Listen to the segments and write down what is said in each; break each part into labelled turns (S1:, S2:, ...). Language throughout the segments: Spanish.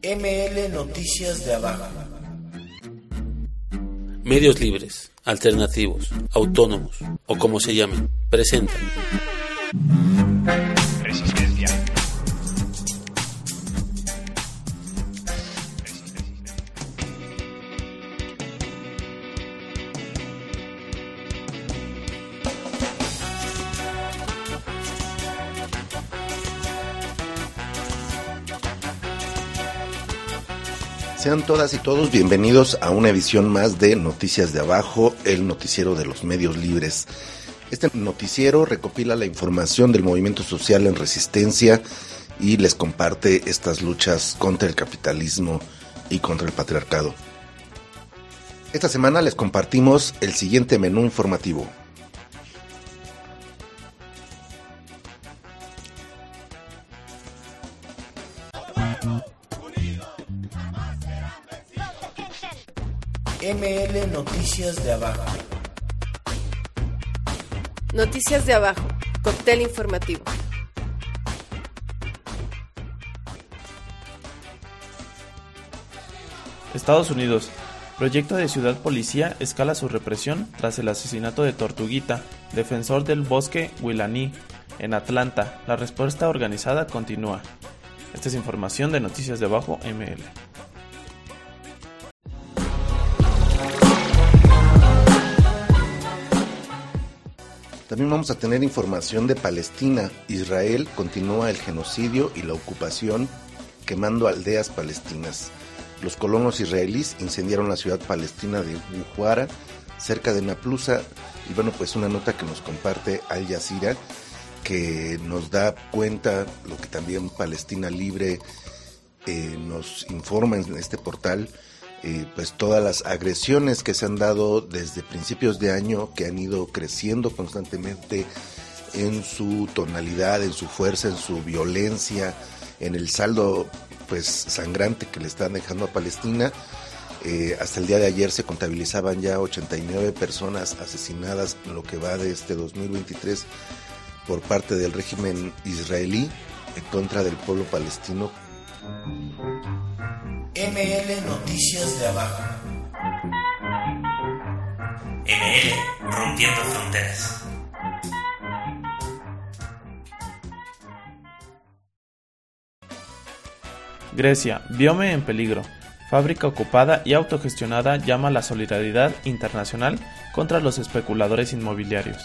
S1: ML Noticias de Abajo.
S2: Medios libres, alternativos, autónomos o como se llamen, presentan
S3: Resistencia.
S4: Sean todas y todos bienvenidos a una edición más de Noticias de Abajo, el noticiero de los medios libres. Este noticiero recopila la información del movimiento social en resistencia y les comparte estas luchas contra el capitalismo y contra el patriarcado. Esta semana les compartimos el siguiente menú informativo.
S1: ML Noticias de Abajo.
S5: Noticias de Abajo, cóctel informativo.
S6: Estados Unidos. Proyecto de ciudad policía escala su represión tras el asesinato de Tortuguita, defensor del bosque Willaní. En Atlanta, la respuesta organizada continúa. Esta es información de Noticias de Abajo ML.
S4: También vamos a tener información de Palestina. Israel continúa el genocidio y la ocupación, quemando aldeas palestinas. Los colonos israelíes incendiaron la ciudad palestina de Bujuara, cerca de Naplusa. Y bueno, pues una nota que nos comparte Al Jazeera, que nos da cuenta lo que también Palestina Libre nos informa en este portal. Pues todas las agresiones que se han dado desde principios de año, que han ido creciendo constantemente en su tonalidad, en su fuerza, en su violencia, en el saldo pues sangrante que le están dejando a Palestina. Hasta el día de ayer se contabilizaban ya 89 personas asesinadas en lo que va de este 2023 por parte del régimen israelí en contra del pueblo palestino.
S1: ML Noticias de Abajo.
S7: ML Rompiendo Fronteras.
S6: Grecia, biome en peligro. Fábrica ocupada y autogestionada llama a la solidaridad internacional contra los especuladores inmobiliarios.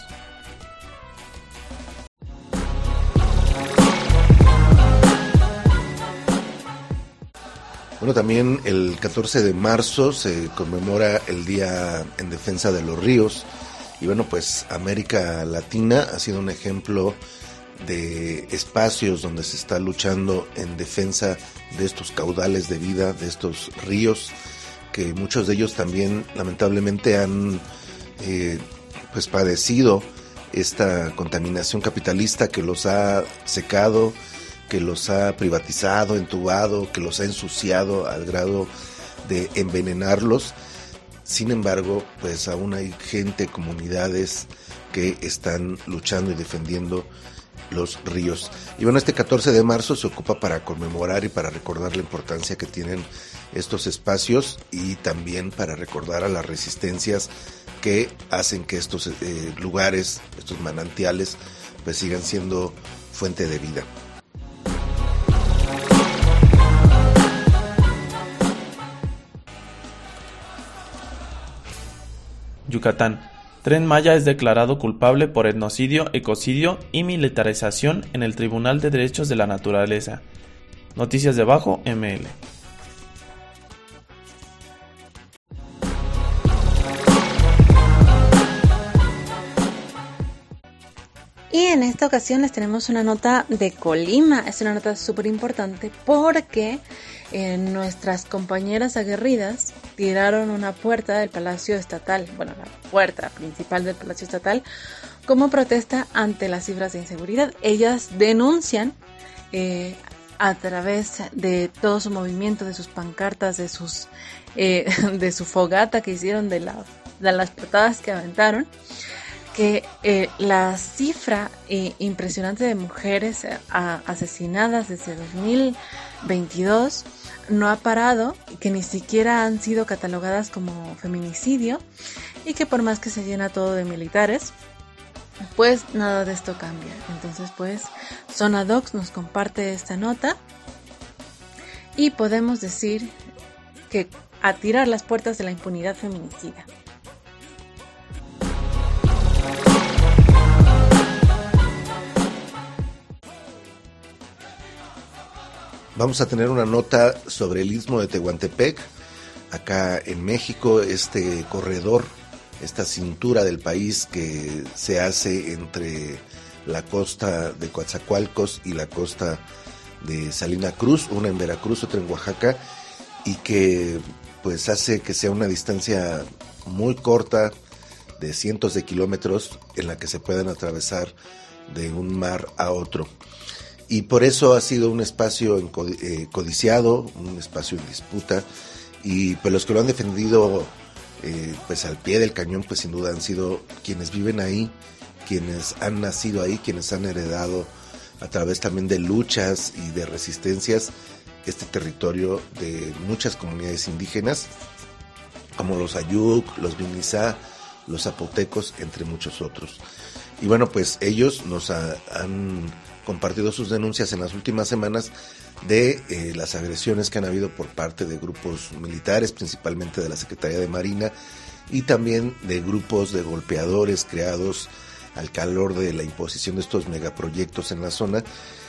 S4: Bueno, también el 14 de marzo se conmemora el Día en Defensa de los Ríos. Y bueno, pues América Latina ha sido un ejemplo de espacios donde se está luchando en defensa de estos caudales de vida, de estos ríos, que muchos de ellos también lamentablemente han pues padecido esta contaminación capitalista que los ha secado, que los ha privatizado, entubado, que los ha ensuciado al grado de envenenarlos. Sin embargo, pues aún hay gente, comunidades que están luchando y defendiendo los ríos. Y bueno, este 14 de marzo se ocupa para conmemorar y para recordar la importancia que tienen estos espacios y también para recordar a las resistencias que hacen que estos lugares, estos manantiales, pues sigan siendo fuente de vida.
S6: Yucatán. Tren Maya es declarado culpable por etnocidio, ecocidio y militarización en el Tribunal de Derechos de la Naturaleza. Noticias de Abajo ML.
S8: Y en esta ocasión les tenemos una nota de Colima. Es una nota súper importante porque nuestras compañeras aguerridas tiraron una puerta del Palacio Estatal, bueno, la puerta principal del Palacio Estatal, como protesta ante las cifras de inseguridad. Ellas denuncian a través de todo su movimiento, de sus pancartas, de su fogata que hicieron, de las patadas que aventaron, que la cifra impresionante de mujeres asesinadas desde 2022 no ha parado, que ni siquiera han sido catalogadas como feminicidio y que por más que se llena todo de militares, pues nada de esto cambia. Entonces pues Zona Docs nos comparte esta nota y podemos decir que a tirar las puertas de la impunidad feminicida.
S4: Vamos a tener una nota sobre el Istmo de Tehuantepec, acá en México, este corredor, esta cintura del país que se hace entre la costa de Coatzacoalcos y la costa de Salina Cruz, una en Veracruz, otra en Oaxaca, y que pues hace que sea una distancia muy corta de cientos de kilómetros en la que se pueden atravesar de un mar a otro. Y por eso ha sido un espacio codiciado, un espacio en disputa, y pues los que lo han defendido pues al pie del cañón, pues sin duda han sido quienes viven ahí, quienes han nacido ahí, quienes han heredado a través también de luchas y de resistencias este territorio de muchas comunidades indígenas, como los Ayuk, los Vinizá, los zapotecos, entre muchos otros. Y bueno, pues ellos nos han compartido sus denuncias en las últimas semanas de las agresiones que han habido por parte de grupos militares, principalmente de la Secretaría de Marina, y también de grupos de golpeadores creados al calor de la imposición de estos megaproyectos en la zona.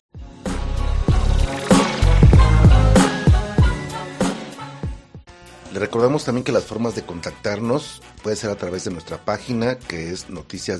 S4: Le recordamos también que las formas de contactarnos puede ser a través de nuestra página, que es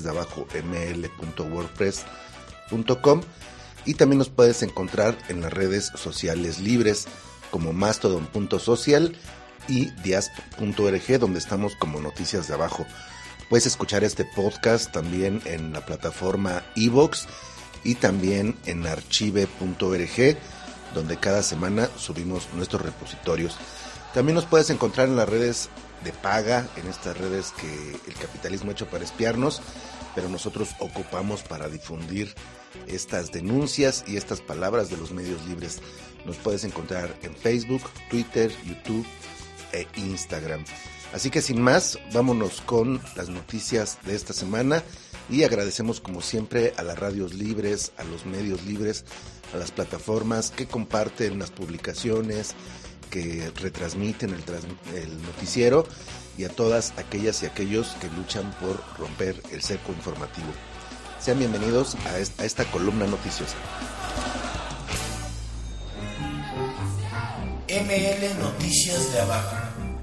S4: noticiasdeabajoml.wordpress.com, y también nos puedes encontrar en las redes sociales libres como mastodon.social y diasp.org, donde estamos como Noticias de Abajo. Puedes escuchar este podcast también en la plataforma iVoox y también en archive.org, donde cada semana subimos nuestros repositorios. También nos puedes encontrar en las redes de paga, en estas redes que el capitalismo ha hecho para espiarnos, pero nosotros ocupamos para difundir estas denuncias y estas palabras de los medios libres. Nos puedes encontrar en Facebook, Twitter, YouTube e Instagram. Así que sin más, vámonos con las noticias de esta semana y agradecemos como siempre a las radios libres, a los medios libres, a las plataformas que comparten las publicaciones, que retransmiten el noticiero, y a todas aquellas y aquellos que luchan por romper el cerco informativo. Sean bienvenidos a esta columna noticiosa.
S1: ML Noticias de Abajo.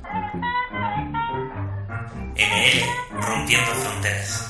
S7: ML Rompiendo Fronteras.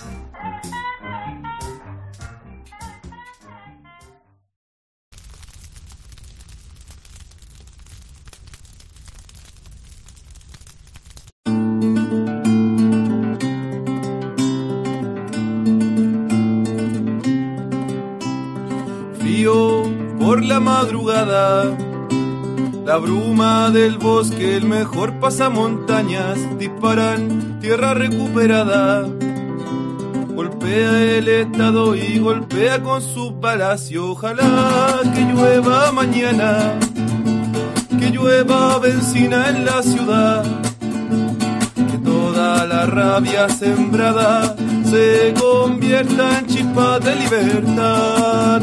S3: Por la madrugada, la bruma del bosque, el mejor pasamontañas, disparan tierra recuperada. Golpea el estado y golpea con su palacio. Ojalá que llueva mañana, que llueva benzina en la ciudad, que toda la rabia sembrada se convierta en chispas de libertad.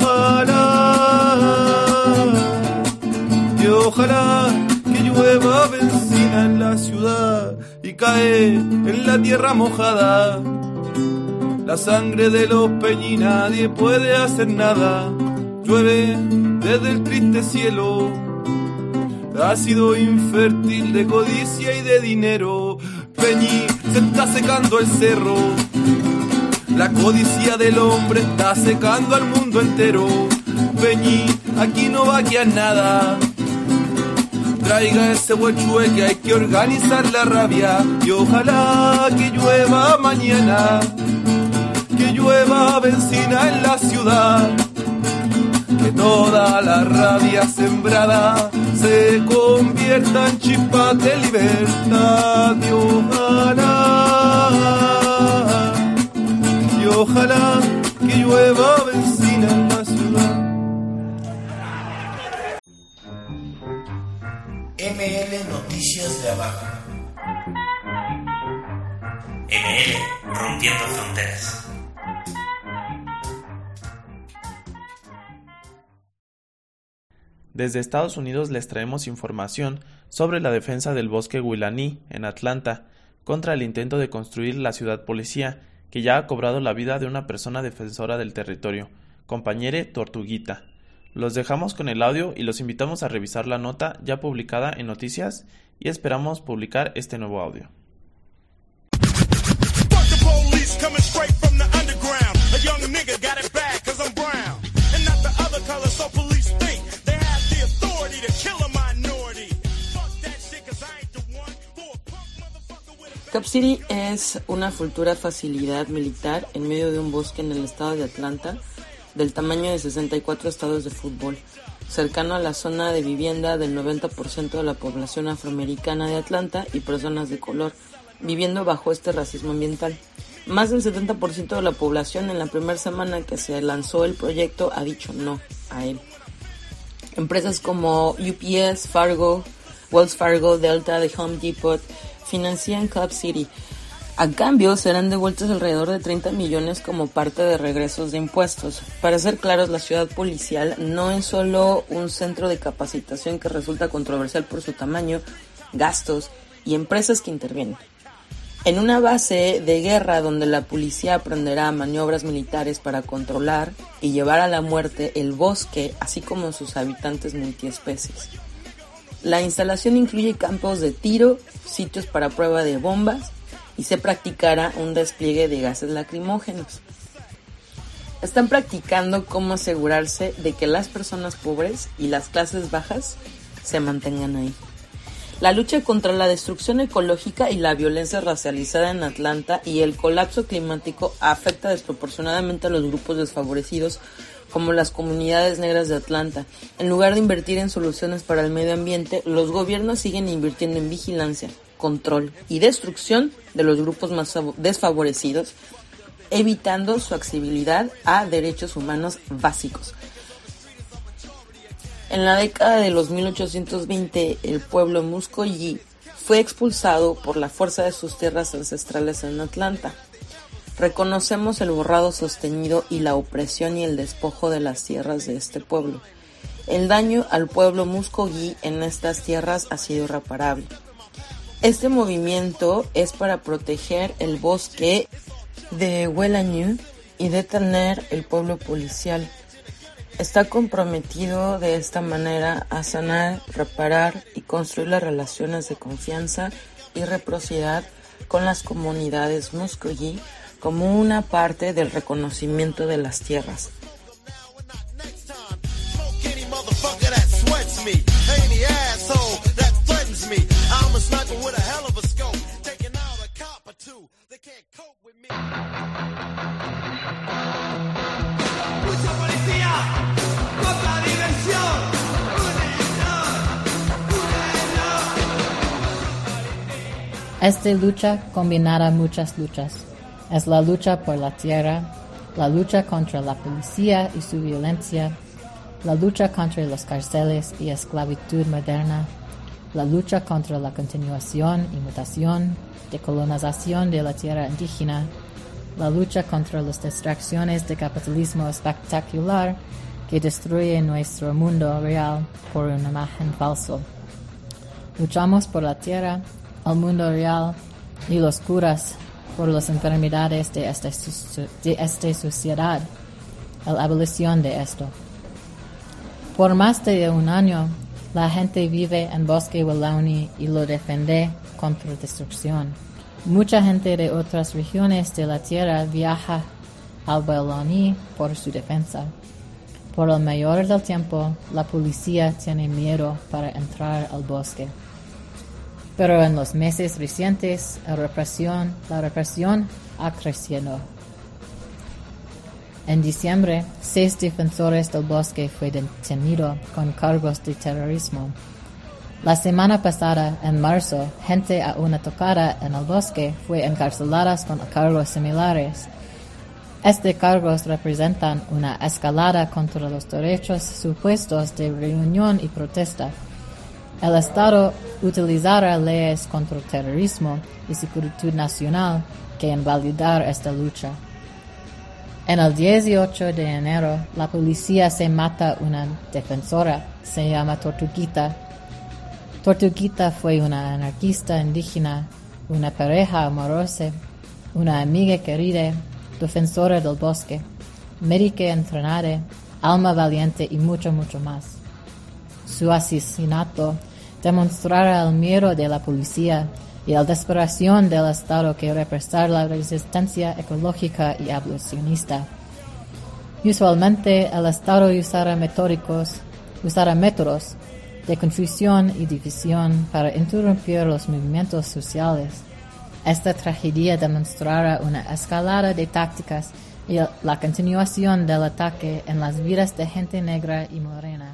S3: Y ojalá que llueva benzina en la ciudad y cae en la tierra mojada la sangre de los peñi, nadie puede hacer nada. Llueve desde el triste cielo, ácido infértil de codicia y de dinero. Peñi, se está secando el cerro, la codicia del hombre está secando al mundo entero. Peñi, aquí no va a quedar nada. Traiga ese huechue que hay que organizar la rabia. Y ojalá que llueva mañana, que llueva benzina en la ciudad, que toda la rabia sembrada se convierta en chispas de libertad. Y ojalá que llueva benzina en la ciudad.
S1: ML Noticias de Abajo.
S7: ML Rompiendo Fronteras.
S6: Desde Estados Unidos les traemos información sobre la defensa del bosque Willaní en Atlanta contra el intento de construir la ciudad policía, que ya ha cobrado la vida de una persona defensora del territorio, compañere Tortuguita. Los dejamos con el audio y los invitamos a revisar la nota ya publicada en Noticias y esperamos publicar este nuevo audio.
S9: Cub City es una futura facilidad militar en medio de un bosque en el estado de Atlanta, del tamaño de 64 estadios de fútbol, cercano a la zona de vivienda del 90% de la población afroamericana de Atlanta y personas de color, viviendo bajo este racismo ambiental. Más del 70% de la población en la primera semana que se lanzó el proyecto ha dicho no a él. Empresas como UPS, Fargo, Wells Fargo, Delta, The Home Depot financian Cub City. A cambio, serán devueltos alrededor de 30 millones como parte de regresos de impuestos. Para ser claros, la ciudad policial no es solo un centro de capacitación que resulta controversial por su tamaño, gastos y empresas que intervienen. En una base de guerra donde la policía aprenderá maniobras militares para controlar y llevar a la muerte el bosque, así como sus habitantes multiespecies. La instalación incluye campos de tiro, sitios para prueba de bombas, y se practicará un despliegue de gases lacrimógenos. Están practicando cómo asegurarse de que las personas pobres y las clases bajas se mantengan ahí. La lucha contra la destrucción ecológica y la violencia racializada en Atlanta y el colapso climático afecta desproporcionadamente a los grupos desfavorecidos como las comunidades negras de Atlanta. En lugar de invertir en soluciones para el medio ambiente, los gobiernos siguen invirtiendo en vigilancia, control y destrucción de los grupos más desfavorecidos, evitando su accesibilidad a derechos humanos básicos. En la década de los 1820, el pueblo Muscogee fue expulsado por la fuerza de sus tierras ancestrales en Atlanta. Reconocemos el borrado sostenido y la opresión y el despojo de las tierras de este pueblo. El daño al pueblo Muscogee en estas tierras ha sido irreparable. Este movimiento es para proteger el bosque de Willaní y detener el pueblo policial. Está comprometido de esta manera a sanar, reparar y construir las relaciones de confianza y reciprocidad con las comunidades Muscogee como una parte del reconocimiento de las tierras.
S10: Esta lucha combinará muchas luchas. Es la lucha por la tierra, la lucha contra la policía y su violencia, la lucha contra los cárceles y esclavitud moderna, la lucha contra la continuación y mutación de colonización de la tierra indígena, la lucha contra las distracciones de capitalismo espectacular que destruye nuestro mundo real por una imagen falsa. Luchamos por la tierra, el mundo real y los curas por las enfermedades de esta sociedad, la abolición de esto. Por más de un año, la gente vive en Bosque Willaní y lo defiende contra destrucción. Mucha gente de otras regiones de la tierra viaja al Willaní por su defensa. Por el mayor del tiempo, la policía tiene miedo para entrar al bosque. Pero en los meses recientes, la represión ha crecido. En diciembre, 6 defensores del bosque fueron detenidos con cargos de terrorismo. La semana pasada, en marzo, gente aún atacada en el bosque fue encarcelada con cargos similares. Estos cargos representan una escalada contra los derechos supuestos de reunión y protesta. el Estado utilizará leyes contra el terrorismo y seguridad nacional que invalidar esta lucha. En el 18 de enero, la policía se mata una defensora, se llama Tortuguita. Tortuguita fue una anarquista indígena, una pareja amorosa, una amiga querida, defensora del bosque, médica entrenada, alma valiente y mucho, mucho más. Su asesinato demostrará el miedo de la policía y la desesperación del Estado que represar la resistencia ecológica y abolicionista. Usualmente el Estado usará métodos de confusión y división para interrumpir los movimientos sociales. Esta tragedia demostrará una escalada de tácticas y la continuación del ataque en las vidas de gente negra y morena.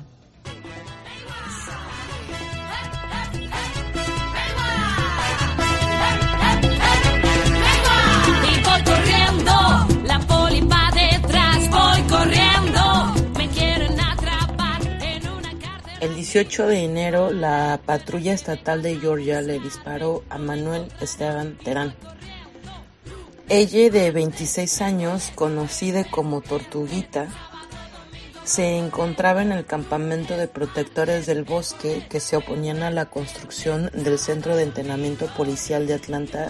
S11: Y voy corriendo, la poli va detrás, voy corriendo, me quieren atrapar en una cárcel.
S9: El 18 de enero, la patrulla estatal de Georgia le disparó a Manuel Esteban Terán. Ella, de 26 años, conocida como Tortuguita, se encontraba en el campamento de protectores del bosque que se oponían a la construcción del Centro de Entrenamiento Policial de Atlanta,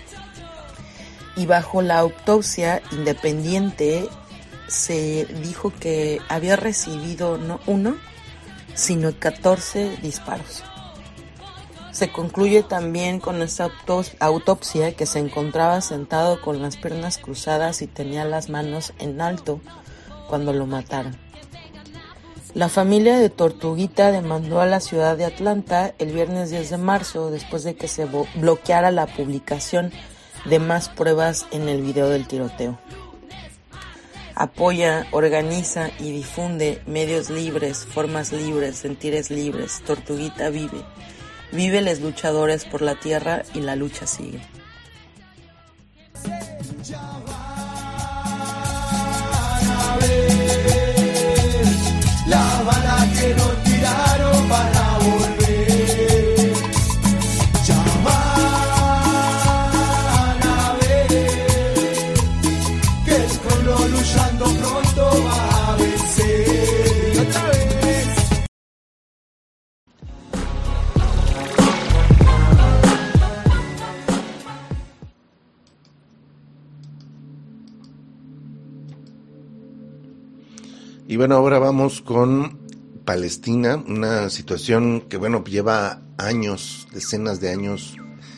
S9: y bajo la autopsia independiente se dijo que había recibido no 1, sino 14 disparos. Se concluye también con esta autopsia que se encontraba sentado con las piernas cruzadas y tenía las manos en alto cuando lo mataron. La familia de Tortuguita demandó a la ciudad de Atlanta el viernes 10 de marzo después de que se bloqueara la publicación de más pruebas en el video del tiroteo. Apoya, organiza y difunde medios libres, formas libres, sentires libres. Tortuguita vive. Vive los luchadores por la tierra y la lucha sigue.
S3: La bala que nos tiraron para volver. Ya van a ver que el pueblo luchando pronto va a vencer. Otra vez.
S4: Y bueno, ahora vamos con Palestina, una situación que bueno, lleva años, decenas de años,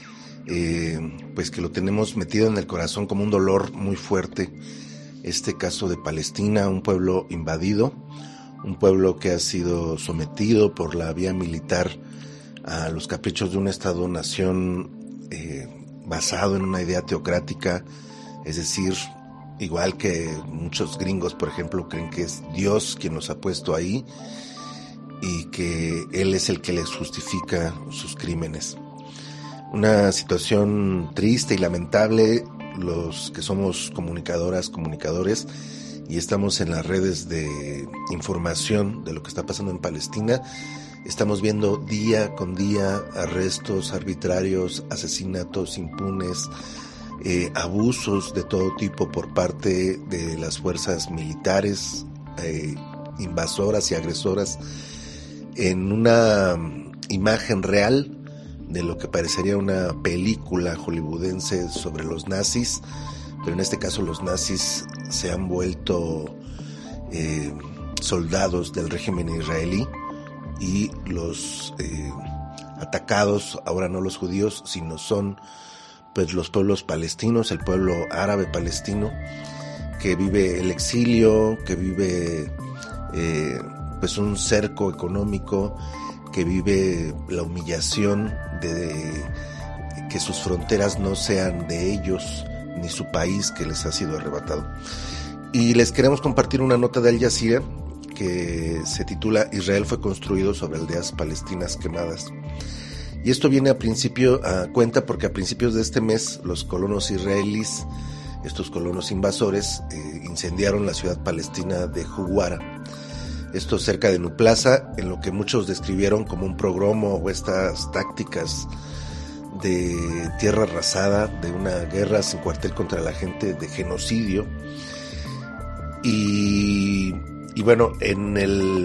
S4: pues que lo tenemos metido en el corazón como un dolor muy fuerte. Este caso de Palestina, un pueblo invadido, un pueblo que ha sido sometido por la vía militar a los caprichos de un Estado-nación basado en una idea teocrática, es decir, igual que muchos gringos, por ejemplo, creen que es Dios quien los ha puesto ahí y que Él es el que les justifica sus crímenes. Una situación triste y lamentable. Los que somos comunicadoras, comunicadores y estamos en las redes de información de lo que está pasando en Palestina, estamos viendo día con día arrestos arbitrarios, asesinatos impunes, abusos de todo tipo por parte de las fuerzas militares, invasoras y agresoras, en una imagen real de lo que parecería una película hollywoodense sobre los nazis, pero en este caso los nazis se han vuelto soldados del régimen israelí y los atacados ahora no los judíos, sino son pues los pueblos palestinos, el pueblo árabe palestino que vive el exilio, que vive pues un cerco económico, que vive la humillación de que sus fronteras no sean de ellos ni su país que les ha sido arrebatado. Y les queremos compartir una nota de Al Jazeera que se titula Israel fue construido sobre aldeas palestinas quemadas. Y esto viene a cuenta porque a principios de este mes los colonos israelíes, estos colonos invasores, incendiaron la ciudad palestina de Huwara. esto cerca de Nuplaza, en lo que muchos describieron como un pogromo o estas tácticas de tierra arrasada, de una guerra sin cuartel contra la gente, de genocidio. Y bueno, en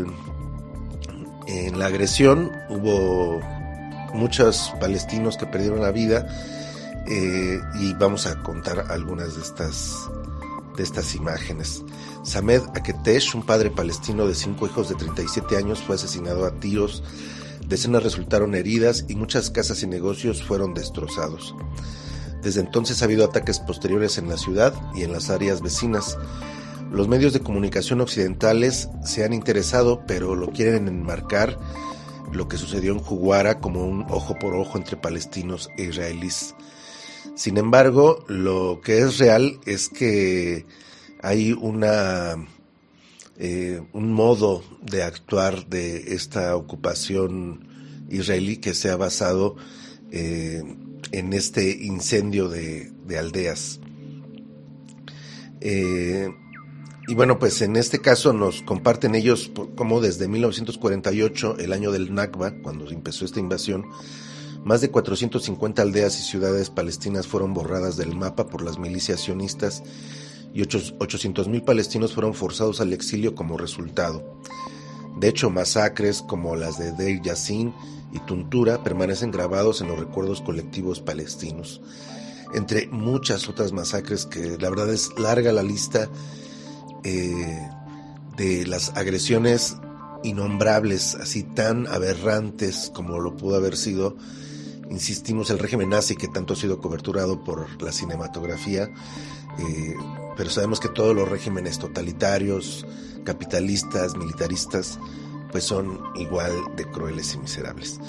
S4: la agresión hubo muchos palestinos que perdieron la vida, y vamos a contar algunas de estas imágenes. Samed Aketesh, un padre palestino de 5 hijos de 37 años, fue asesinado a tiros, decenas resultaron heridas y muchas casas y negocios fueron destrozados. Desde entonces ha habido ataques posteriores en la ciudad y en las áreas vecinas. Los medios de comunicación occidentales se han interesado, pero lo quieren enmarcar lo que sucedió en Juguara como un ojo por ojo entre palestinos e israelíes. Sin embargo, lo que es real es que hay un modo de actuar de esta ocupación israelí que se ha basado en este incendio de aldeas. Y bueno, pues en este caso nos comparten ellos cómo desde 1948, el año del Nakba, cuando empezó esta invasión, más de 450 aldeas y ciudades palestinas fueron borradas del mapa por las milicias sionistas y 800,000 palestinos fueron forzados al exilio como resultado. De hecho, masacres como las de Deir Yassin y Tuntura permanecen grabados en los recuerdos colectivos palestinos, entre muchas otras masacres que la verdad es larga la lista de las agresiones innombrables, así tan aberrantes como lo pudo haber sido, insistimos, el régimen nazi, que tanto ha sido coberturado por la cinematografía, pero sabemos que todos los regímenes totalitarios, capitalistas, militaristas, pues son igual de crueles y miserables.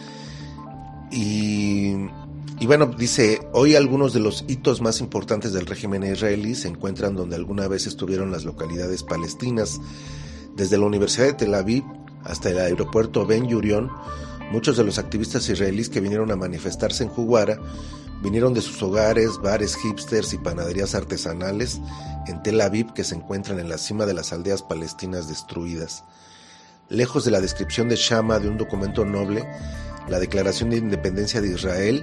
S4: Y bueno, dice, hoy algunos de los hitos más importantes del régimen israelí se encuentran donde alguna vez estuvieron las localidades palestinas. Desde la Universidad de Tel Aviv hasta el aeropuerto Ben Gurion, muchos de los activistas israelíes que vinieron a manifestarse en Juguara vinieron de sus hogares, bares hipsters y panaderías artesanales en Tel Aviv que se encuentran en la cima de las aldeas palestinas destruidas. Lejos de la descripción de Shama de un documento noble, la Declaración de Independencia de Israel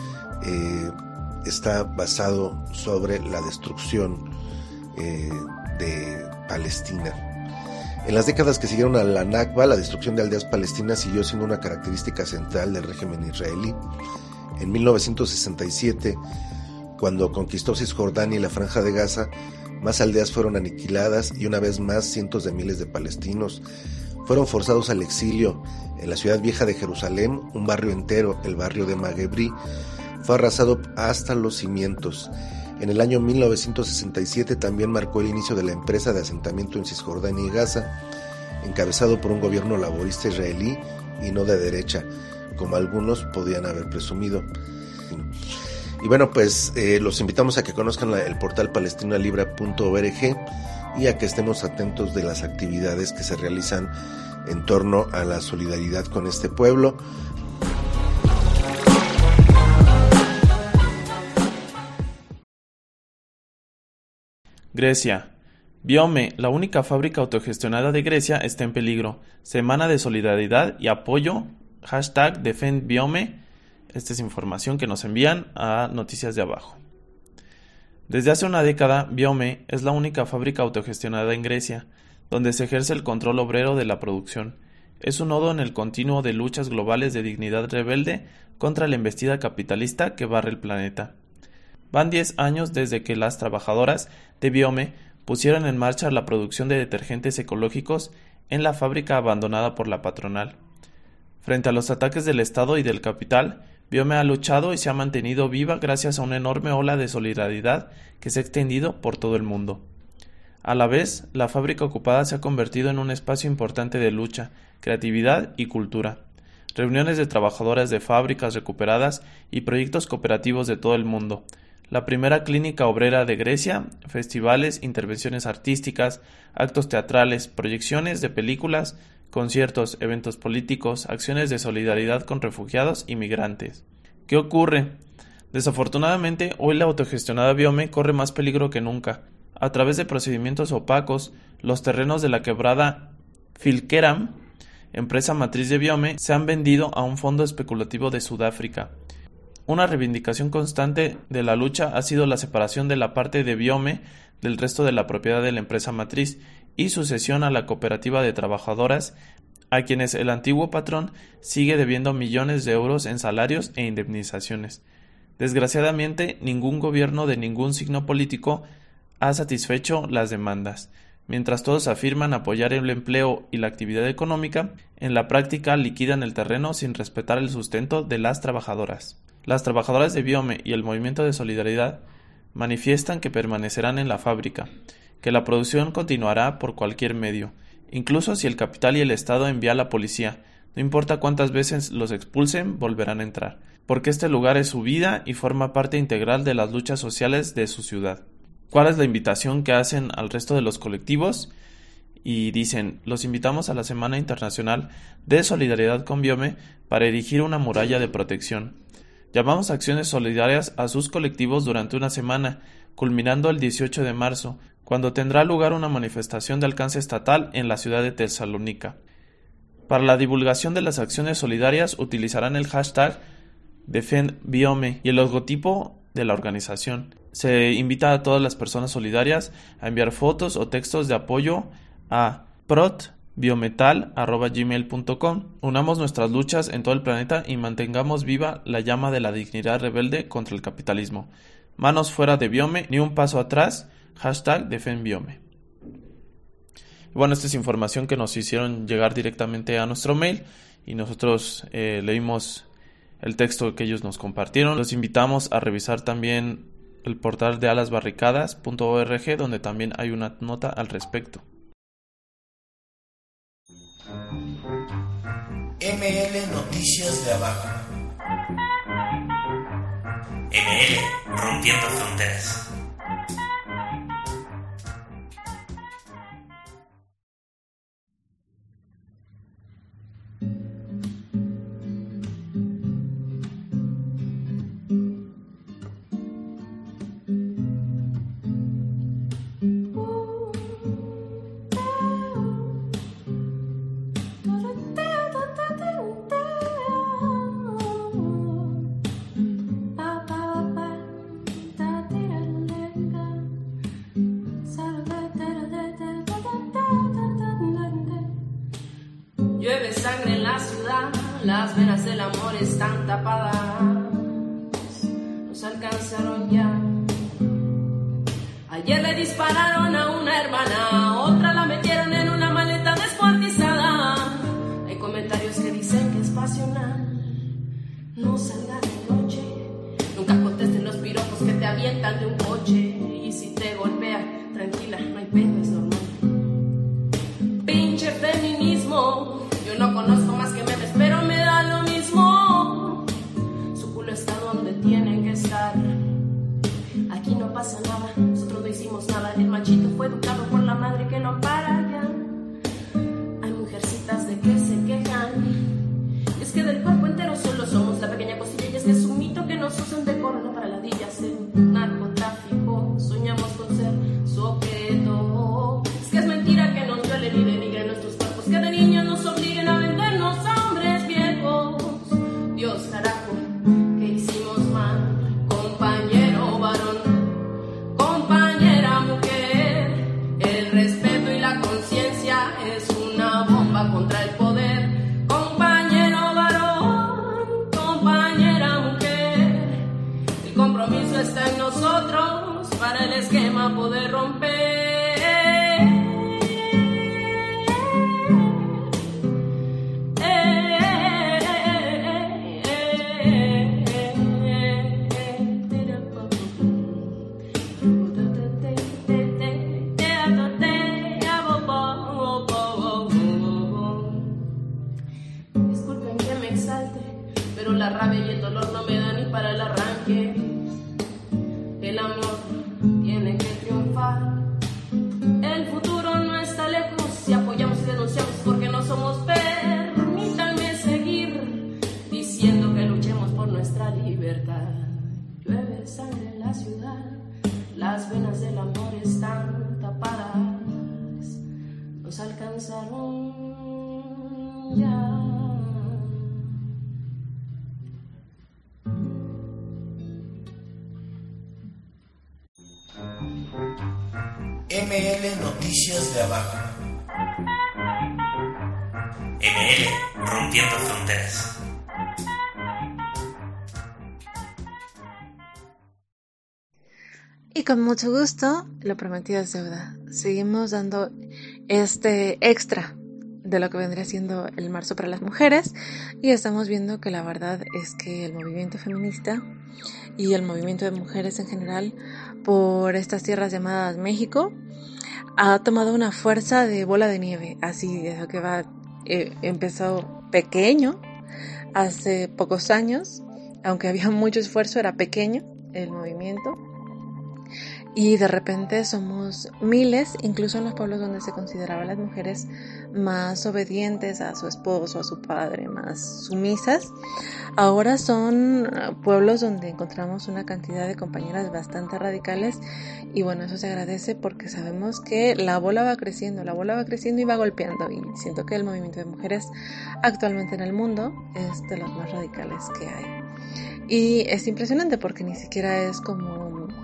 S4: está basado sobre la destrucción de Palestina. En las décadas que siguieron a la Nakba, la destrucción de aldeas palestinas siguió siendo una característica central del régimen israelí. En 1967, cuando conquistó Cisjordania y la Franja de Gaza, más aldeas fueron aniquiladas y una vez más cientos de miles de palestinos fueron forzados al exilio. En la ciudad vieja de Jerusalén, un barrio entero, el barrio de Maghebri, fue arrasado hasta los cimientos. En el año 1967 también marcó el inicio de la empresa de asentamiento en Cisjordania y Gaza, encabezado por un gobierno laborista israelí y no de derecha, como algunos podían haber presumido. Y bueno, pues los invitamos a que conozcan el portal palestinalibre.org y a que estemos atentos de las actividades que se realizan en torno a la solidaridad con este pueblo.
S6: Grecia. Biome, la única fábrica autogestionada de Grecia, está en peligro. Semana de solidaridad y apoyo. #DefendBiome. Esta es información que nos envían a Noticias de Abajo. Desde hace una década, Biome es la única fábrica autogestionada en Grecia, donde se ejerce el control obrero de la producción. Es un nodo en el continuo de luchas globales de dignidad rebelde contra la embestida capitalista que barre el planeta. Van 10 años desde que las trabajadoras de Biome pusieron en marcha la producción de detergentes ecológicos en la fábrica abandonada por la patronal. Frente a los ataques del Estado y del capital, Biome ha luchado y se ha mantenido viva gracias a una enorme ola de solidaridad que se ha extendido por todo el mundo. A la vez, la fábrica ocupada se ha convertido en un espacio importante de lucha, creatividad y cultura. Reuniones de trabajadoras de fábricas recuperadas y proyectos cooperativos de todo el mundo. La primera clínica obrera de Grecia, festivales, intervenciones artísticas, actos teatrales, proyecciones de películas, conciertos, eventos políticos, acciones de solidaridad con refugiados y migrantes. ¿Qué ocurre? Desafortunadamente, hoy la autogestionada Biome corre más peligro que nunca. A través de procedimientos opacos, los terrenos de la quebrada Philkeram, empresa matriz de Biome, se han vendido a un fondo especulativo de Sudáfrica. Una reivindicación constante de la lucha ha sido la separación de la parte de Biome del resto de la propiedad de la empresa matriz y su cesión a la cooperativa de trabajadoras, a quienes el antiguo patrón sigue debiendo millones de euros en salarios e indemnizaciones. Desgraciadamente, ningún gobierno de ningún signo político ha satisfecho las demandas. Mientras todos afirman apoyar el empleo y la actividad económica, en la práctica liquidan el terreno sin respetar el sustento de las trabajadoras. Las trabajadoras de Biome y el Movimiento de Solidaridad manifiestan que permanecerán en la fábrica, que la producción continuará por cualquier medio, incluso si el capital y el Estado envían a la policía. No importa cuántas veces los expulsen, volverán a entrar, porque este lugar es su vida y forma parte integral de las luchas sociales de su ciudad. ¿Cuál es la invitación que hacen al resto de los colectivos? Y dicen, los invitamos a la Semana Internacional de Solidaridad con Biome para erigir una muralla de protección. Llamamos a acciones solidarias a sus colectivos durante una semana, culminando el 18 de marzo, cuando tendrá lugar una manifestación de alcance estatal en la ciudad de Tesalónica. Para la divulgación de las acciones solidarias utilizarán el hashtag DefendBiome y el logotipo de la organización. Se invita a todas las personas solidarias a enviar fotos o textos de apoyo a protbiometal@gmail.com. Unamos nuestras luchas en todo el planeta y mantengamos viva la llama de la dignidad rebelde contra el capitalismo. Manos fuera de Biome, ni un paso atrás. Hashtag DefendBiome. Bueno, esta es información que nos hicieron llegar directamente a nuestro mail y nosotros leímos el texto que ellos nos compartieron. Los invitamos a revisar también el portal de alasbarricadas.org, donde también hay una nota al respecto.
S1: ML Noticias de Abajo.
S7: ML Rompiendo Fronteras.
S11: Llueve sangre en la ciudad, las venas del amor están tapadas, nos alcanzaron ya. Ayer le dispararon a una hermana, otra la metieron en una maleta descuartizada. Hay comentarios que dicen que es pasional, no salga de noche, nunca contesten los piropos que te avientan de un coche. Y si te golpea, tranquila, no hay pena, es normal. Pinche feminismo, yo no conozco más que memes, pero me da lo mismo. Su culo está donde tiene que estar. Aquí no pasa nada, nosotros no hicimos nada. El machito fue educado por la madre que no para ya. Hay mujercitas de que se quejan, y es que del cuerpo entero solo somos la pequeña costilla. Y es que es un mito que nos usan de corona para ladillas en narcotráfico. Soñamos con ser su objeto. Es que es mentira que nos duelen y denigren nuestros cuerpos, que de niños nos obliguen a vendernos a hombres viejos. Dios carajo, ¿qué hicimos mal? Compañero varón, compañera mujer, el respeto y la conciencia es una bomba contra el poder. Compañero varón, compañera mujer, el compromiso está en nosotros para el esquema poder romper. Disculpen que me exalte, pero la rabia y el dolor no me dan ni para el arranque. El amor tiene que triunfar. El futuro no está lejos si apoyamos y denunciamos porque no somos. Permítanme seguir diciendo que luchemos por nuestra libertad. Llueve sangre en la ciudad, las venas del amor están tapadas, nos alcanzaron ya.
S1: ML Noticias de Abajo.
S7: ML Rompiendo Fronteras.
S8: Y con mucho gusto, lo prometido es deuda. Seguimos dando este extra de lo que vendría siendo el marzo para las mujeres, y estamos viendo que la verdad es que el movimiento feminista y el movimiento de mujeres en general por estas tierras llamadas México ha tomado una fuerza de bola de nieve, así desde que empezó pequeño hace pocos años, aunque había mucho esfuerzo, era pequeño el movimiento. Y de repente somos miles, incluso en los pueblos donde se consideraban las mujeres más obedientes a su esposo, a su padre, más sumisas. Ahora son pueblos donde encontramos una cantidad de compañeras bastante radicales, y bueno, eso se agradece porque sabemos que la bola va creciendo y va golpeando, y siento que el movimiento de mujeres actualmente en el mundo es de los más radicales que hay. Y es impresionante porque ni siquiera es como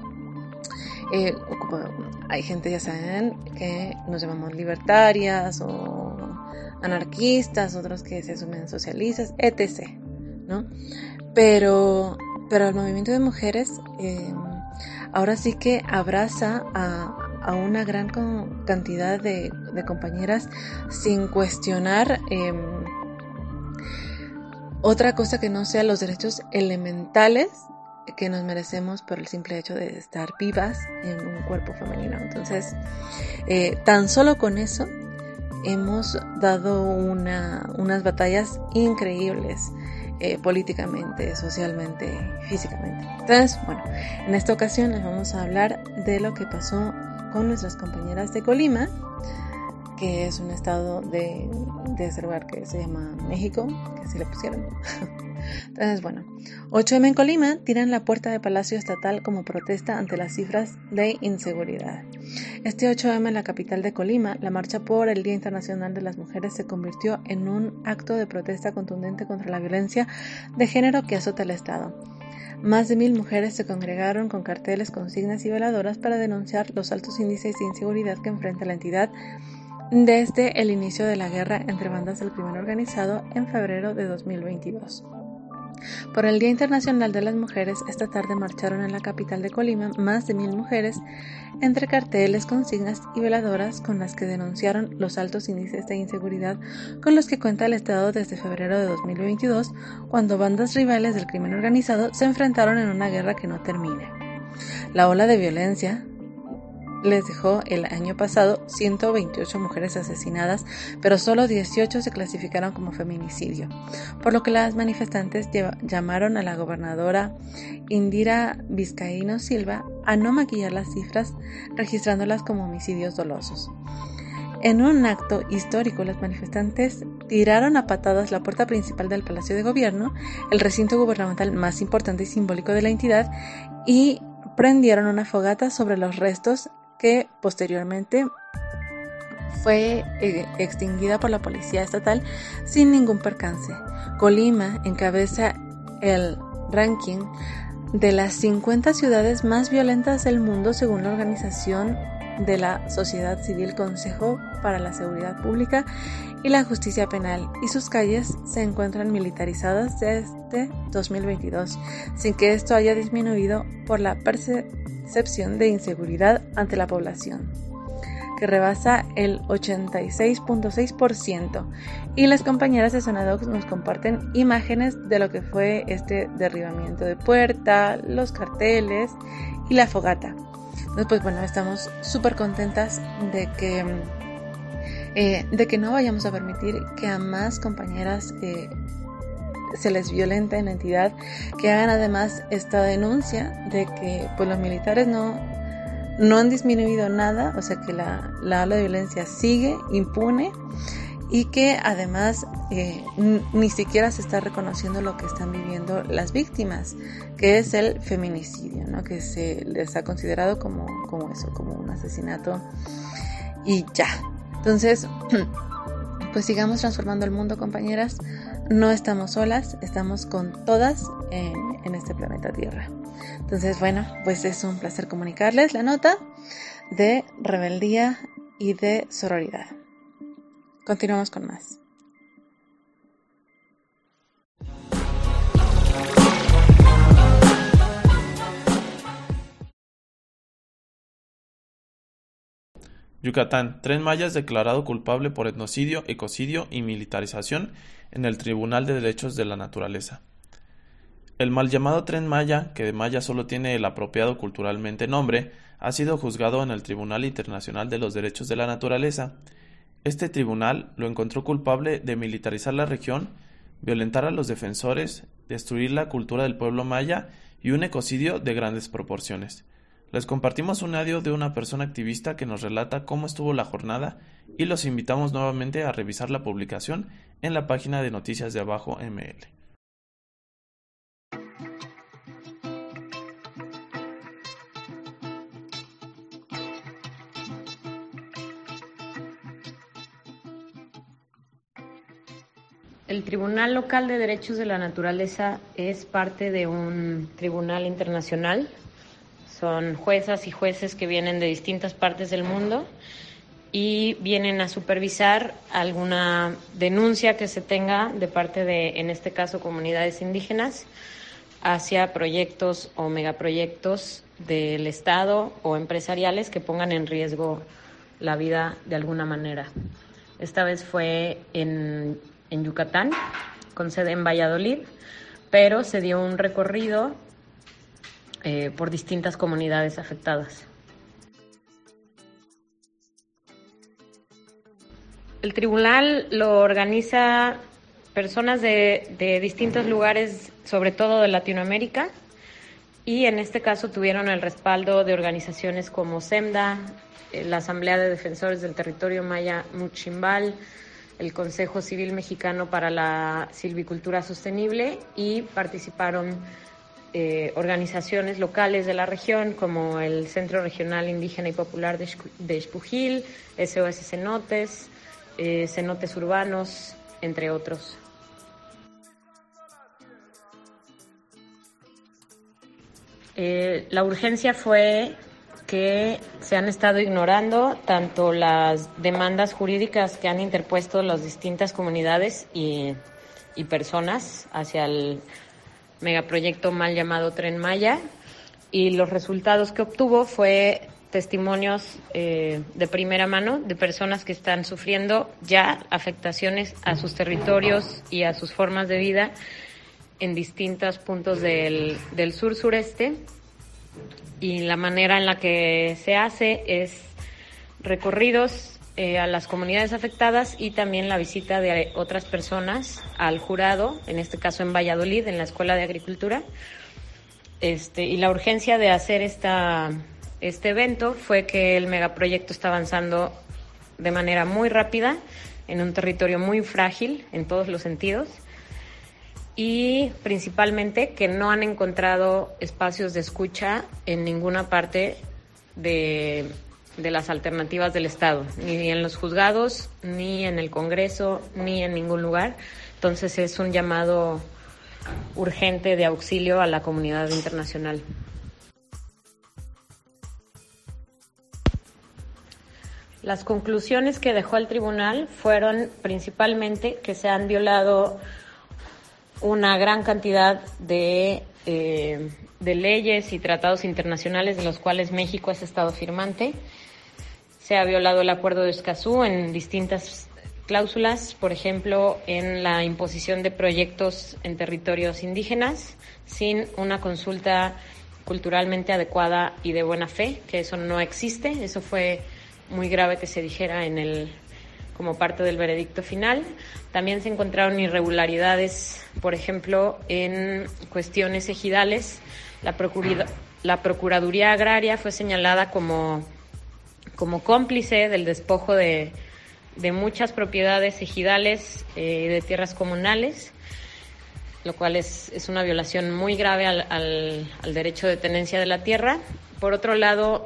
S8: hay gente, ya saben, que nos llamamos libertarias o anarquistas, otros que se asumen socialistas, etc., ¿no? Pero el movimiento de mujeres ahora sí que abraza a una gran cantidad de compañeras sin cuestionar otra cosa que no sea los derechos elementales que nos merecemos por el simple hecho de estar vivas en un cuerpo femenino. Entonces, tan solo con eso hemos dado unas batallas increíbles, políticamente, socialmente, físicamente. Entonces, bueno, en esta ocasión les vamos a hablar de lo que pasó con nuestras compañeras de Colima, que es un estado de ese lugar que se llama México, que así le pusieron. Entonces, bueno, 8M en Colima tiran la puerta de Palacio Estatal como protesta ante las cifras de inseguridad. Este 8M en la capital de Colima, la marcha por el Día Internacional de las Mujeres se convirtió en un acto de protesta contundente contra la violencia de género que azota el Estado. Más de 1,000 mujeres se congregaron con carteles, consignas y veladoras para denunciar los altos índices de inseguridad que enfrenta la entidad desde el inicio de la guerra entre bandas del crimen organizado en febrero de 2022. Por el Día Internacional de las Mujeres, esta tarde marcharon en la capital de Colima más de 1,000 mujeres entre carteles, consignas y veladoras con las que denunciaron los altos índices de inseguridad con los que cuenta el Estado desde febrero de 2022, cuando bandas rivales del crimen organizado se enfrentaron en una guerra que no termina. La ola de violencia les dejó el año pasado 128 mujeres asesinadas, pero solo 18 se clasificaron como feminicidio, por lo que las manifestantes llamaron a la gobernadora Indira Vizcaíno Silva a no maquillar las cifras, registrándolas como homicidios dolosos. En un acto histórico, las manifestantes tiraron a patadas la puerta principal del Palacio de Gobierno, el recinto gubernamental más importante y simbólico de la entidad, y prendieron una fogata sobre los restos que posteriormente fue extinguida por la policía estatal sin ningún percance. Colima encabeza el ranking de las 50 ciudades más violentas del mundo según la organización de la sociedad civil Consejo para la Seguridad Pública y la Justicia Penal, y sus calles se encuentran militarizadas desde 2022, sin que esto haya disminuido por la percepción de inseguridad ante la población, que rebasa el 86.6%, y las compañeras de Sonadox nos comparten imágenes de lo que fue este derribamiento de puerta, los carteles y la fogata. Entonces, pues bueno, estamos súper contentas de que no vayamos a permitir que a más compañeras se les violente en la entidad, que hagan además esta denuncia de que pues los militares no han disminuido nada, o sea que la ola de violencia sigue impune, y que además ni siquiera se está reconociendo lo que están viviendo las víctimas, que es el feminicidio, ¿no? Que se les ha considerado como un asesinato y ya. Entonces, pues sigamos transformando el mundo, compañeras. No estamos solas, estamos con todas en este planeta Tierra. Entonces, bueno, pues es un placer comunicarles la nota de rebeldía y de sororidad. Continuamos con más.
S6: Yucatán. Tren Maya es declarado culpable por etnocidio, ecocidio y militarización en el Tribunal de Derechos de la Naturaleza. El mal llamado Tren Maya, que de Maya solo tiene el apropiado culturalmente nombre, ha sido juzgado en el Tribunal Internacional de los Derechos de la Naturaleza. Este tribunal lo encontró culpable de militarizar la región, violentar a los defensores, destruir la cultura del pueblo maya y un ecocidio de grandes proporciones. Les compartimos un audio de una persona activista que nos relata cómo estuvo la jornada y los invitamos nuevamente a revisar la publicación en la página de Noticias de Abajo ML.
S12: El Tribunal Local de Derechos de la Naturaleza es parte de un tribunal internacional. Son juezas y jueces que vienen de distintas partes del mundo y vienen a supervisar alguna denuncia que se tenga de parte de, en este caso, comunidades indígenas hacia proyectos o megaproyectos del Estado o empresariales que pongan en riesgo la vida de alguna manera. Esta vez fue en Yucatán, con sede en Valladolid, pero se dio un recorrido por distintas comunidades afectadas. El tribunal lo organiza personas de distintos lugares, sobre todo de Latinoamérica, y en este caso tuvieron el respaldo de organizaciones como SEMDA, la Asamblea de Defensores del Territorio Maya Muchimbal, el Consejo Civil Mexicano para la Silvicultura Sostenible, y participaron organizaciones locales de la región como el Centro Regional Indígena y Popular de Xpujil, SOS Cenotes, Cenotes Urbanos, entre otros. La urgencia fue que se han estado ignorando tanto las demandas jurídicas que han interpuesto las distintas comunidades y personas hacia el megaproyecto mal llamado Tren Maya, y los resultados que obtuvo fue testimonios de primera mano de personas que están sufriendo ya afectaciones a sus territorios y a sus formas de vida en distintos puntos del sur-sureste, y la manera en la que se hace es recorridos a las comunidades afectadas y también la visita de otras personas al jurado, en este caso en Valladolid, en la Escuela de Agricultura. Y la urgencia de hacer este evento fue que el megaproyecto está avanzando de manera muy rápida en un territorio muy frágil en todos los sentidos, y principalmente que no han encontrado espacios de escucha en ninguna parte de las alternativas del Estado, ni en los juzgados, ni en el Congreso, ni en ningún lugar. Entonces es un llamado urgente de auxilio a la comunidad internacional. Las conclusiones que dejó el tribunal fueron principalmente que se han violado una gran cantidad de leyes y tratados internacionales de los cuales México es Estado firmante. Se ha violado el Acuerdo de Escazú en distintas cláusulas, por ejemplo, en la imposición de proyectos en territorios indígenas sin una consulta culturalmente adecuada y de buena fe, que eso no existe. Eso fue muy grave que se dijera como parte del veredicto final. También se encontraron irregularidades, por ejemplo, en cuestiones ejidales. La Procuraduría Agraria fue señalada como cómplice del despojo de muchas propiedades ejidales de tierras comunales, lo cual es una violación muy grave al derecho de tenencia de la tierra. Por otro lado,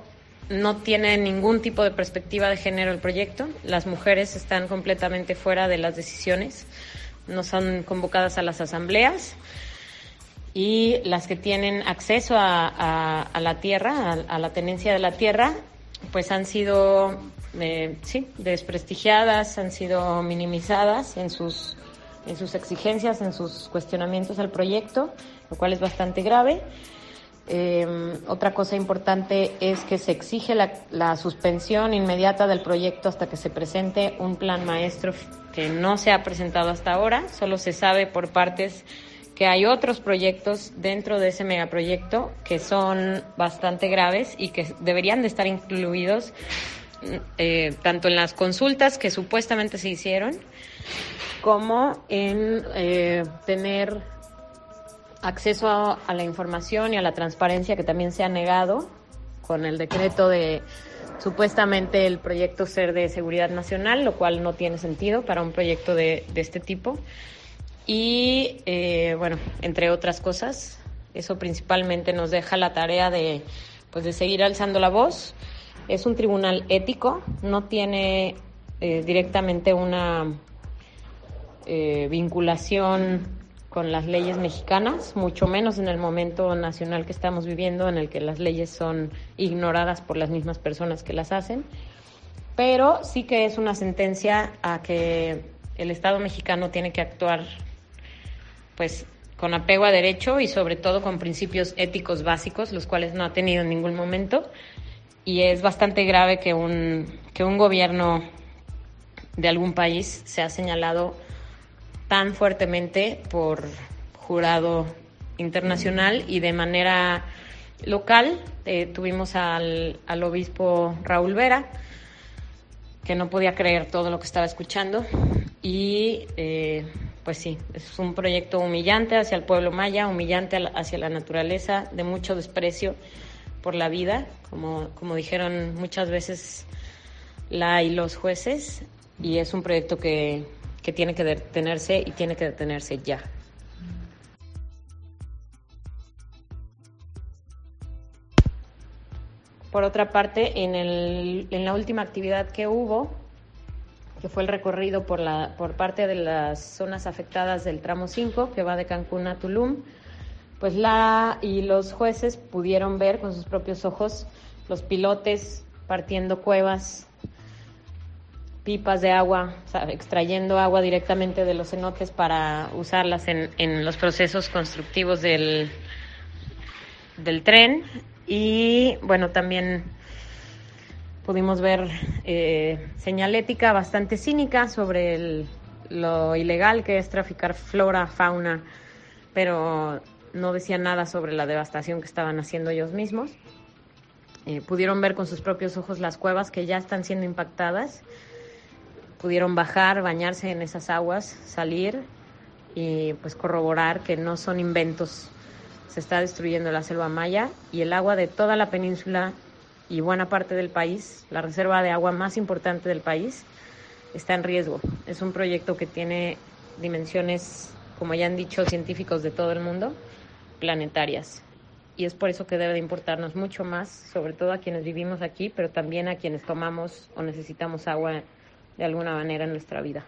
S12: no tiene ningún tipo de perspectiva de género el proyecto. Las mujeres están completamente fuera de las decisiones, no son convocadas a las asambleas, y las que tienen acceso a la tierra, a la tenencia de la tierra, pues han sido desprestigiadas, han sido minimizadas en sus exigencias, en sus cuestionamientos al proyecto, lo cual es bastante grave. Otra cosa importante es que se exige la suspensión inmediata del proyecto hasta que se presente un plan maestro que no se ha presentado hasta ahora. Solo se sabe por partes que hay otros proyectos dentro de ese megaproyecto que son bastante graves y que deberían de estar incluidos tanto en las consultas que supuestamente se hicieron como en tener acceso a la información y a la transparencia, que también se ha negado con el decreto de supuestamente el proyecto ser de seguridad nacional, lo cual no tiene sentido para un proyecto de este tipo. Y bueno, entre otras cosas, eso principalmente nos deja la tarea de seguir alzando la voz. Es un tribunal ético, no tiene directamente una vinculación con las leyes mexicanas, mucho menos en el momento nacional que estamos viviendo, en el que las leyes son ignoradas por las mismas personas que las hacen, pero sí que es una sentencia a que el Estado mexicano tiene que actuar con apego a derecho y sobre todo con principios éticos básicos, los cuales no ha tenido en ningún momento, y es bastante grave que un gobierno de algún país sea señalado tan fuertemente por jurado internacional y de manera local. Tuvimos al obispo Raúl Vera, que no podía creer todo lo que estaba escuchando, y pues sí, es un proyecto humillante hacia el pueblo maya, humillante hacia la naturaleza, de mucho desprecio por la vida, como dijeron muchas veces y los jueces, y es un proyecto que tiene que detenerse y tiene que detenerse ya. Por otra parte, en la última actividad que hubo, que fue el recorrido por parte de las zonas afectadas del tramo 5, que va de Cancún a Tulum, pues y los jueces pudieron ver con sus propios ojos los pilotes partiendo cuevas, pipas de agua, extrayendo agua directamente de los cenotes para usarlas en los procesos constructivos del tren. Y bueno, también pudimos ver señalética bastante cínica sobre lo ilegal que es traficar flora, fauna, pero no decía nada sobre la devastación que estaban haciendo ellos mismos. Pudieron ver con sus propios ojos las cuevas que ya están siendo impactadas. Pudieron bajar, bañarse en esas aguas, salir y corroborar que no son inventos. Se está destruyendo la selva maya y el agua de toda la península y buena parte del país, la reserva de agua más importante del país, está en riesgo. Es un proyecto que tiene dimensiones, como ya han dicho científicos de todo el mundo, planetarias. Y es por eso que debe de importarnos mucho más, sobre todo a quienes vivimos aquí, pero también a quienes tomamos o necesitamos agua de alguna manera en nuestra vida.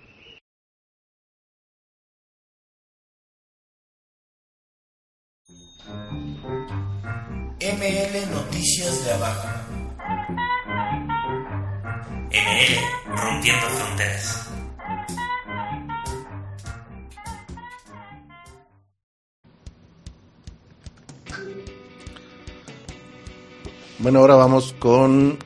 S1: ML Noticias de Abajo.
S7: ML Rompiendo Fronteras.
S4: Bueno, ahora vamos con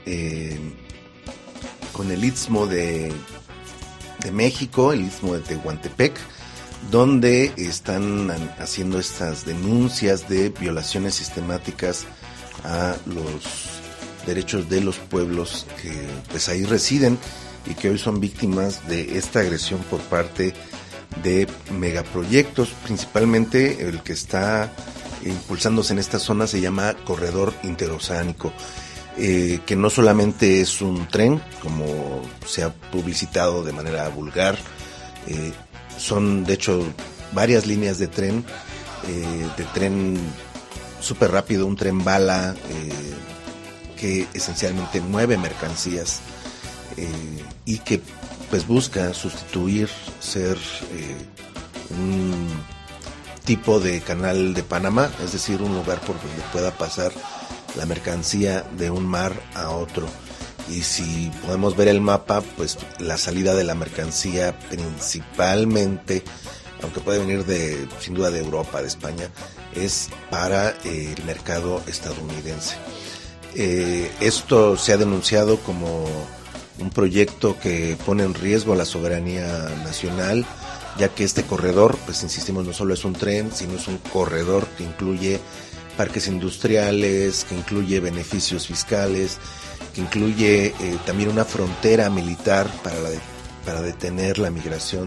S4: el Istmo de México, el Istmo de Tehuantepec, donde están haciendo estas denuncias de violaciones sistemáticas a los derechos de los pueblos que pues ahí residen y que hoy son víctimas de esta agresión por parte de megaproyectos. Principalmente el que está impulsándose en esta zona se llama Corredor Interoceánico, que no solamente es un tren, como se ha publicitado de manera vulgar, son de hecho varias líneas de tren súper rápido, un tren bala que esencialmente mueve mercancías y que pues busca sustituir, ser un tipo de canal de Panamá, es decir, un lugar por donde pueda pasar la mercancía de un mar a otro. Y si podemos ver el mapa, pues la salida de la mercancía principalmente, aunque puede venir sin duda de Europa, de España, es para el mercado estadounidense. Esto se ha denunciado como un proyecto que pone en riesgo la soberanía nacional, ya que este corredor, pues insistimos, no solo es un tren, sino es un corredor que incluye parques industriales, que incluye beneficios fiscales, que incluye también una frontera militar para detener la migración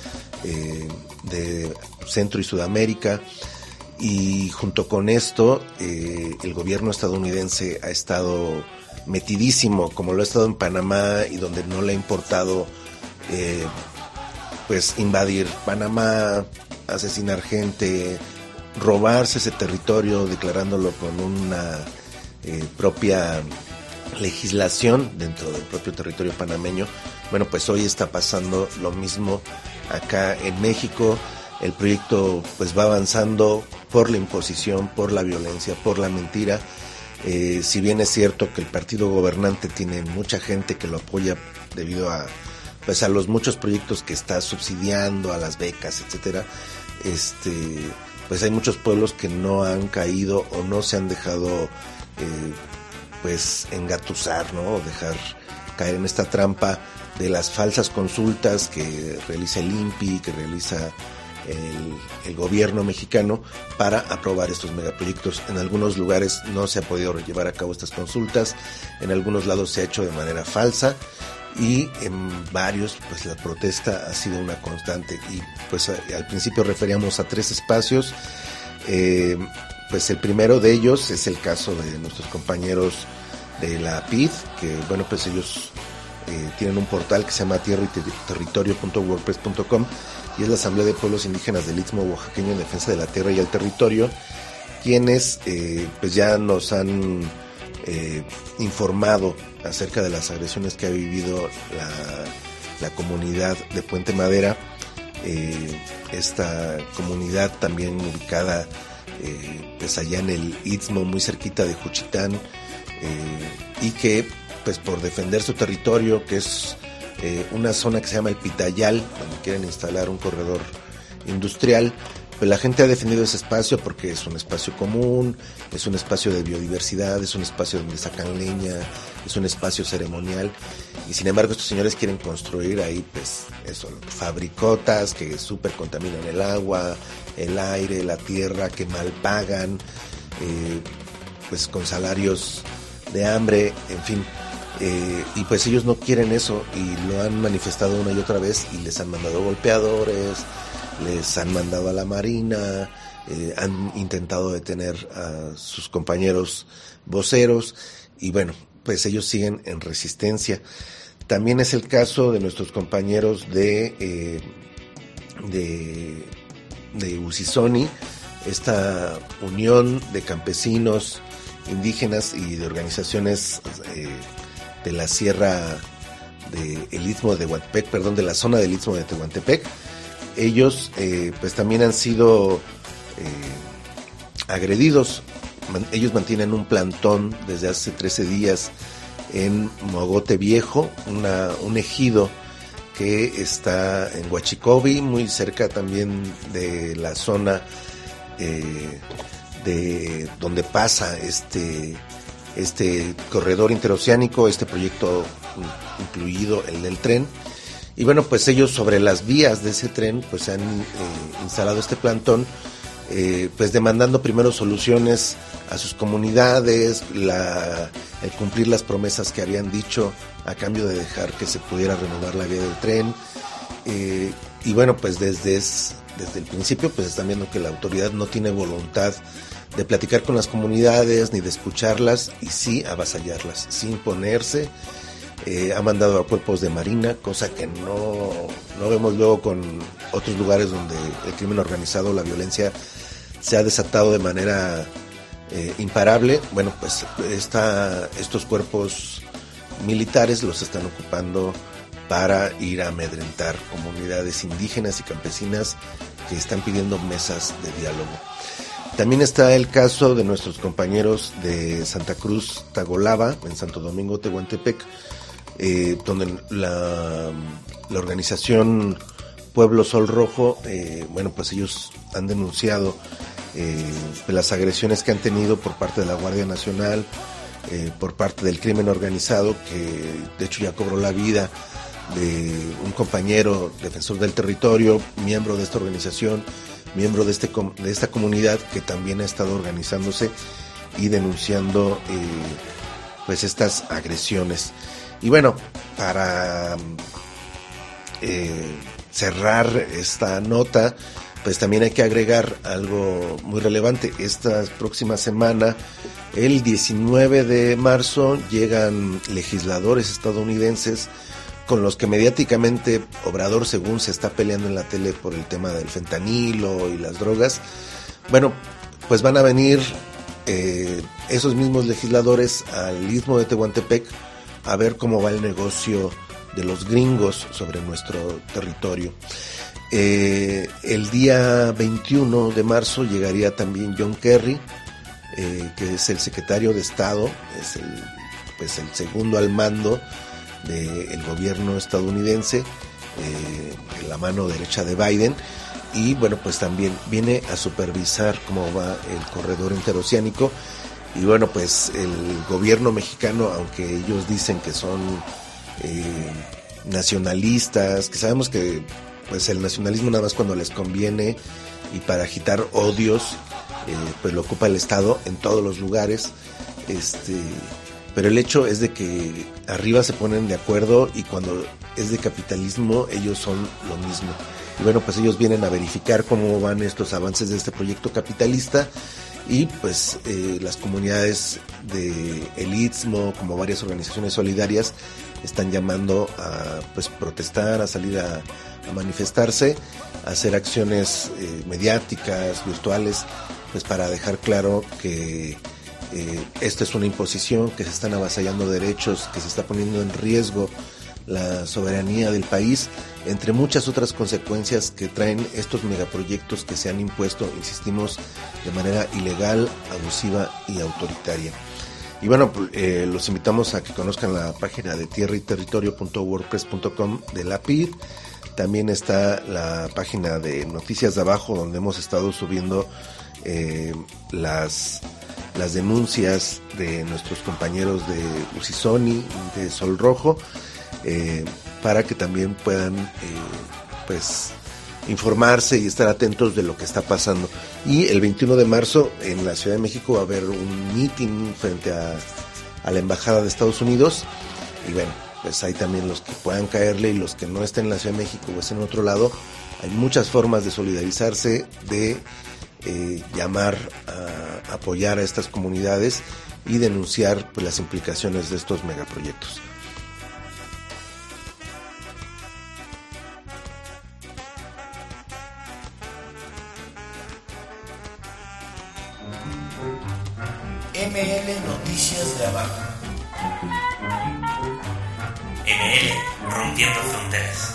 S4: de Centro y Sudamérica. Y junto con esto, el gobierno estadounidense ha estado metidísimo, como lo ha estado en Panamá, y donde no le ha importado pues invadir Panamá, asesinar gente, robarse ese territorio, declarándolo con una propia legislación dentro del propio territorio panameño. Bueno, pues hoy está pasando lo mismo acá en México. El proyecto pues va avanzando por la imposición, por la violencia, por la mentira. Si bien es cierto que el partido gobernante tiene mucha gente que lo apoya debido a pues a los muchos proyectos que está subsidiando, a las becas, etcétera, pues hay muchos pueblos que no han caído o no se han dejado pues engatusar, ¿no? O dejar caer en esta trampa de las falsas consultas que realiza el INPI, que realiza el gobierno mexicano para aprobar estos megaproyectos. En algunos lugares no se ha podido llevar a cabo estas consultas, en algunos lados se ha hecho de manera falsa, y en varios pues la protesta ha sido una constante. Y pues al principio referíamos a 3 espacios, pues el primero de ellos es el caso de nuestros compañeros de la PID, que bueno, pues ellos tienen un portal que se llama tierrayterritorio.wordpress.com, y es la Asamblea de Pueblos Indígenas del Istmo Oaxaqueño en Defensa de la Tierra y el Territorio, quienes pues ya nos han informado acerca de las agresiones que ha vivido la comunidad de Puente Madera, esta comunidad también ubicada pues allá en el Istmo, muy cerquita de Juchitán, y que pues por defender su territorio, que es una zona que se llama el Pitayal, donde quieren instalar un corredor industrial, pues la gente ha defendido ese espacio porque es un espacio común, es un espacio de biodiversidad, es un espacio donde sacan leña, es un espacio ceremonial, y sin embargo estos señores quieren construir ahí pues eso, fabricotas que súper contaminan el agua, el aire, la tierra, que mal pagan, pues con salarios de hambre, en fin. Y pues ellos no quieren eso, y lo han manifestado una y otra vez, y les han mandado golpeadores, les han mandado a la marina, han intentado detener a sus compañeros voceros, y bueno, pues ellos siguen en resistencia. También es el caso de nuestros compañeros de Usisoni, esta unión de campesinos, indígenas y de organizaciones de la sierra del Istmo de Tehuantepec, de la zona del Istmo de Tehuantepec. Ellos pues también han sido agredidos. Ellos mantienen un plantón desde hace 13 días en Mogote Viejo, un ejido que está en Huachicobi, muy cerca también de la zona de donde pasa este corredor interoceánico, este proyecto incluido el del tren. Y bueno, pues ellos sobre las vías de ese tren pues han instalado este plantón, pues demandando primero soluciones a sus comunidades, el cumplir las promesas que habían dicho a cambio de dejar que se pudiera renovar la vía del tren. Y bueno, pues desde el principio pues están viendo que la autoridad no tiene voluntad de platicar con las comunidades ni de escucharlas, y sí avasallarlas, sí imponerse. Ha mandado a cuerpos de marina, cosa que no vemos luego con otros lugares donde el crimen organizado, la violencia se ha desatado de manera imparable. Bueno, pues estos cuerpos militares los están ocupando para ir a amedrentar comunidades indígenas y campesinas que están pidiendo mesas de diálogo. También está el caso de nuestros compañeros de Santa Cruz Tagolava, en Santo Domingo Tehuantepec, donde la organización Pueblo Sol Rojo, bueno, pues ellos han denunciado las agresiones que han tenido por parte de la Guardia Nacional, por parte del crimen organizado, que de hecho ya cobró la vida de un compañero defensor del territorio, miembro de esta organización, miembro de esta comunidad, que también ha estado organizándose y denunciando pues estas agresiones. Y bueno, para cerrar esta nota, pues también hay que agregar algo muy relevante. Esta próxima semana, el 19 de marzo, llegan legisladores estadounidenses con los que mediáticamente Obrador, según se está peleando en la tele por el tema del fentanilo y las drogas. Bueno, pues van a venir esos mismos legisladores al Istmo de Tehuantepec a ver cómo va el negocio de los gringos sobre nuestro territorio. El día 21 de marzo llegaría también John Kerry, que es el secretario de Estado, es el segundo al mando del gobierno estadounidense, la mano derecha de Biden, y bueno, pues también viene a supervisar cómo va el corredor interoceánico. Y bueno, pues el gobierno mexicano, aunque ellos dicen que son nacionalistas, que sabemos que pues el nacionalismo nada más cuando les conviene y para agitar odios, pues lo ocupa el Estado en todos los lugares, pero el hecho es de que arriba se ponen de acuerdo, y cuando es de capitalismo ellos son lo mismo. Y bueno, pues ellos vienen a verificar cómo van estos avances de este proyecto capitalista, y pues las comunidades de el Istmo, como varias organizaciones solidarias, están llamando a pues protestar, a salir a manifestarse, a hacer acciones mediáticas, virtuales, pues para dejar claro que esto es una imposición, que se están avasallando derechos, que se está poniendo en riesgo la soberanía del país, entre muchas otras consecuencias que traen estos megaproyectos que se han impuesto, insistimos, de manera ilegal, abusiva y autoritaria. Y bueno, los invitamos a que conozcan la página de tierrayterritorio.wordpress.com de la PID. También está la página de Noticias de Abajo, donde hemos estado subiendo las denuncias de nuestros compañeros de Usisoni, de Sol Rojo, para que también puedan pues informarse y estar atentos de lo que está pasando. Y el 21 de marzo en la Ciudad de México va a haber un meeting frente a la Embajada de Estados Unidos, y bueno, pues hay también los que puedan caerle, y los que no estén en la Ciudad de México o estén en otro lado. Hay muchas formas de solidarizarse, de llamar a apoyar a estas comunidades y denunciar pues las implicaciones de estos megaproyectos.
S1: ML Noticias de Abajo.
S7: ML Rompiendo Fronteras.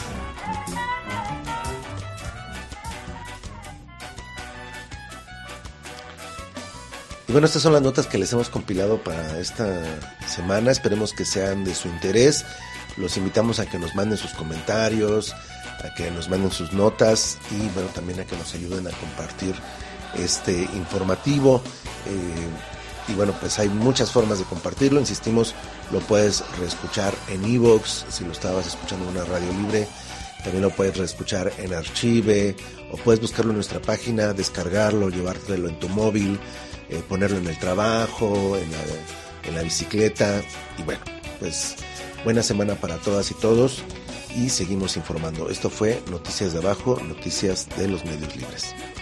S4: Y bueno, estas son las notas que les hemos compilado para esta semana. Esperemos que sean de su interés. Los invitamos a que nos manden sus comentarios, a que nos manden sus notas, y bueno, también a que nos ayuden a compartir este informativo. Y bueno, pues hay muchas formas de compartirlo. Insistimos, lo puedes reescuchar en iVoox, si lo estabas escuchando en una radio libre. También lo puedes reescuchar en Archive, o puedes buscarlo en nuestra página, descargarlo, llevártelo en tu móvil, ponerlo en el trabajo, en la bicicleta. Y bueno, pues buena semana para todas y todos, y seguimos informando. Esto fue Noticias de Abajo, noticias de los medios libres.